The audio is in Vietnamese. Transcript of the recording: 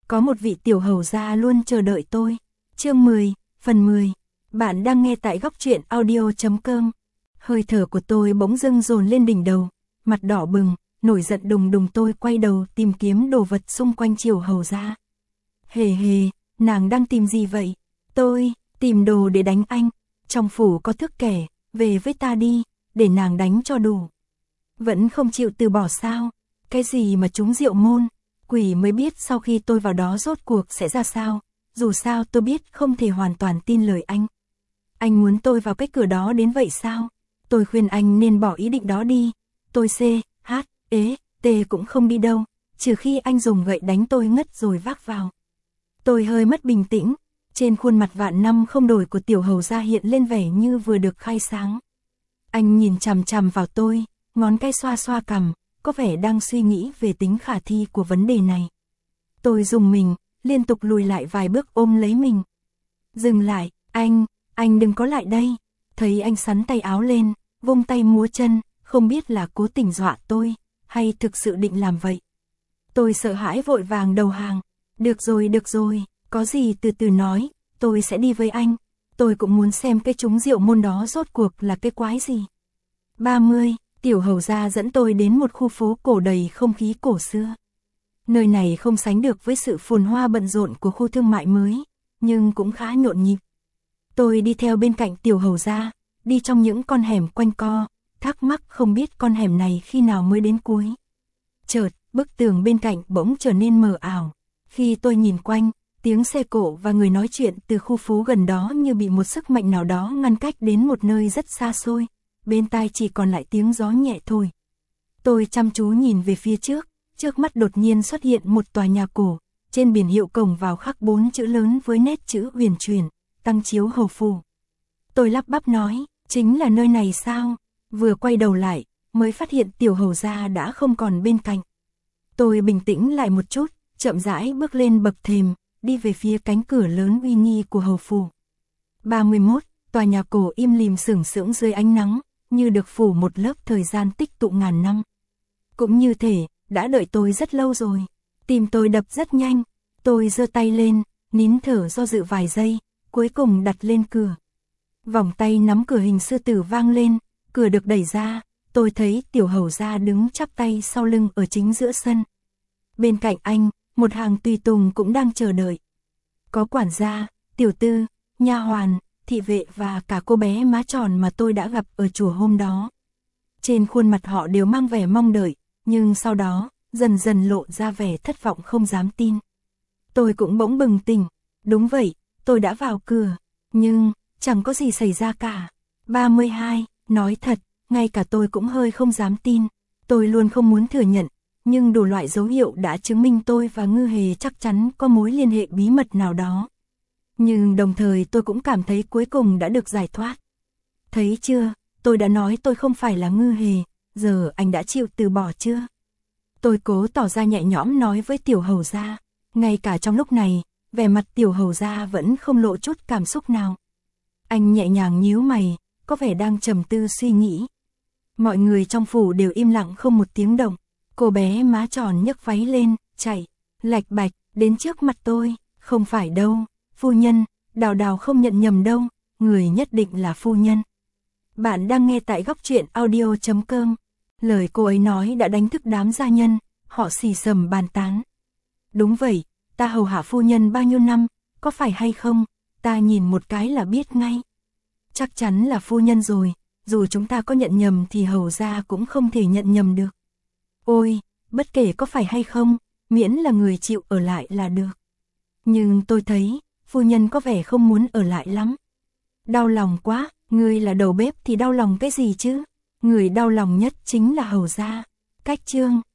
có một vị tiểu hầu gia luôn chờ đợi tôi. Chương 10, phần 10. Bạn đang nghe tại góc truyện audio.com. Hơi thở của tôi bỗng dưng dồn lên đỉnh đầu, mặt đỏ bừng, nổi giận đùng đùng. Tôi quay đầu tìm kiếm đồ vật xung quanh tiểu hầu gia. Hề hề, nàng đang tìm gì vậy? Tôi tìm đồ để đánh anh. Trong phủ có thức kẻ, về với ta đi, để nàng đánh cho đủ. Vẫn không chịu từ bỏ sao? Cái gì mà trúng diệu môn? Quỷ mới biết sau khi tôi vào đó rốt cuộc sẽ ra sao. Dù sao tôi biết không thể hoàn toàn tin lời anh. Anh muốn tôi vào cái cửa đó đến vậy sao? Tôi khuyên anh nên bỏ ý định đó đi. Tôi T cũng không đi đâu, trừ khi anh dùng gậy đánh tôi ngất rồi vác vào. Tôi hơi mất bình tĩnh, trên khuôn mặt vạn năm không đổi của tiểu hầu gia hiện lên vẻ như vừa được khai sáng. Anh nhìn chằm chằm vào tôi, ngón cái xoa xoa cằm, có vẻ đang suy nghĩ về tính khả thi của vấn đề này. Tôi rùng mình, liên tục lùi lại vài bước ôm lấy mình. Dừng lại, anh đừng có lại đây. Thấy anh sắn tay áo lên, vung tay múa chân, không biết là cố tình dọa tôi, hay thực sự định làm vậy. Tôi sợ hãi vội vàng đầu hàng. Được rồi, có gì từ từ nói, tôi sẽ đi với anh. Tôi cũng muốn xem cái trúng diệu môn đó rốt cuộc là cái quái gì. 30, tiểu hầu gia dẫn tôi đến một khu phố cổ đầy không khí cổ xưa. Nơi này không sánh được với sự phồn hoa bận rộn của khu thương mại mới, nhưng cũng khá nhộn nhịp. Tôi đi theo bên cạnh tiểu hầu gia, đi trong những con hẻm quanh co, thắc mắc không biết con hẻm này khi nào mới đến cuối. Chợt, bức tường bên cạnh bỗng trở nên mờ ảo. Khi tôi nhìn quanh, tiếng xe cộ và người nói chuyện từ khu phố gần đó như bị một sức mạnh nào đó ngăn cách đến một nơi rất xa xôi, bên tai chỉ còn lại tiếng gió nhẹ thôi. Tôi chăm chú nhìn về phía trước mắt đột nhiên xuất hiện một tòa nhà cổ, trên biển hiệu cổng vào khắc 4 chữ lớn với nét chữ huyền chuyển, Tăng Chiếu Hầu Phủ. Tôi lắp bắp nói, chính là nơi này sao? Vừa quay đầu lại, mới phát hiện tiểu hầu gia đã không còn bên cạnh. Tôi bình tĩnh lại một chút, chậm rãi bước lên bậc thềm, đi về phía cánh cửa lớn uy nghi của hầu phủ. 31, tòa nhà cổ im lìm sừng sững dưới ánh nắng, như được phủ một lớp thời gian tích tụ ngàn năm. Cũng như thể, đã đợi tôi rất lâu rồi. Tim tôi đập rất nhanh, tôi giơ tay lên, nín thở do dự vài giây, cuối cùng đặt lên cửa. Vòng tay nắm cửa hình sư tử vang lên, cửa được đẩy ra, tôi thấy tiểu hầu gia đứng chắp tay sau lưng ở chính giữa sân. Bên cạnh anh, một hàng tùy tùng cũng đang chờ đợi. Có quản gia, tiểu tư, nha hoàn, thị vệ và cả cô bé má tròn mà tôi đã gặp ở chùa hôm đó. Trên khuôn mặt họ đều mang vẻ mong đợi, nhưng sau đó, dần dần lộ ra vẻ thất vọng không dám tin. Tôi cũng bỗng bừng tỉnh, đúng vậy, tôi đã vào cửa, nhưng chẳng có gì xảy ra cả. 32, nói thật, ngay cả tôi cũng hơi không dám tin. Tôi luôn không muốn thừa nhận, nhưng đủ loại dấu hiệu đã chứng minh tôi và Ngư Hề chắc chắn có mối liên hệ bí mật nào đó. Nhưng đồng thời tôi cũng cảm thấy cuối cùng đã được giải thoát. Thấy chưa, tôi đã nói tôi không phải là Ngư Hề, giờ anh đã chịu từ bỏ chưa? Tôi cố tỏ ra nhẹ nhõm nói với tiểu hầu gia, ngay cả trong lúc này, vẻ mặt tiểu hầu gia vẫn không lộ chút cảm xúc nào. Anh nhẹ nhàng nhíu mày, có vẻ đang trầm tư suy nghĩ. Mọi người trong phủ đều im lặng không một tiếng động. Cô bé má tròn nhấc váy lên, chạy, lạch bạch, đến trước mặt tôi. Không phải đâu, phu nhân, Đào Đào không nhận nhầm đâu, người nhất định là phu nhân. Bạn đang nghe tại góc truyện audio.com. Lời cô ấy nói đã đánh thức đám gia nhân, họ xì xầm bàn tán. Đúng vậy, ta hầu hạ phu nhân bao nhiêu năm, có phải hay không, ta nhìn một cái là biết ngay. Chắc chắn là phu nhân rồi, dù chúng ta có nhận nhầm thì hầu gia cũng không thể nhận nhầm được. Ôi, bất kể có phải hay không, miễn là người chịu ở lại là được. Nhưng tôi thấy, phu nhân có vẻ không muốn ở lại lắm. Đau lòng quá, người là đầu bếp thì đau lòng cái gì chứ? Người đau lòng nhất chính là hầu gia. Cách chương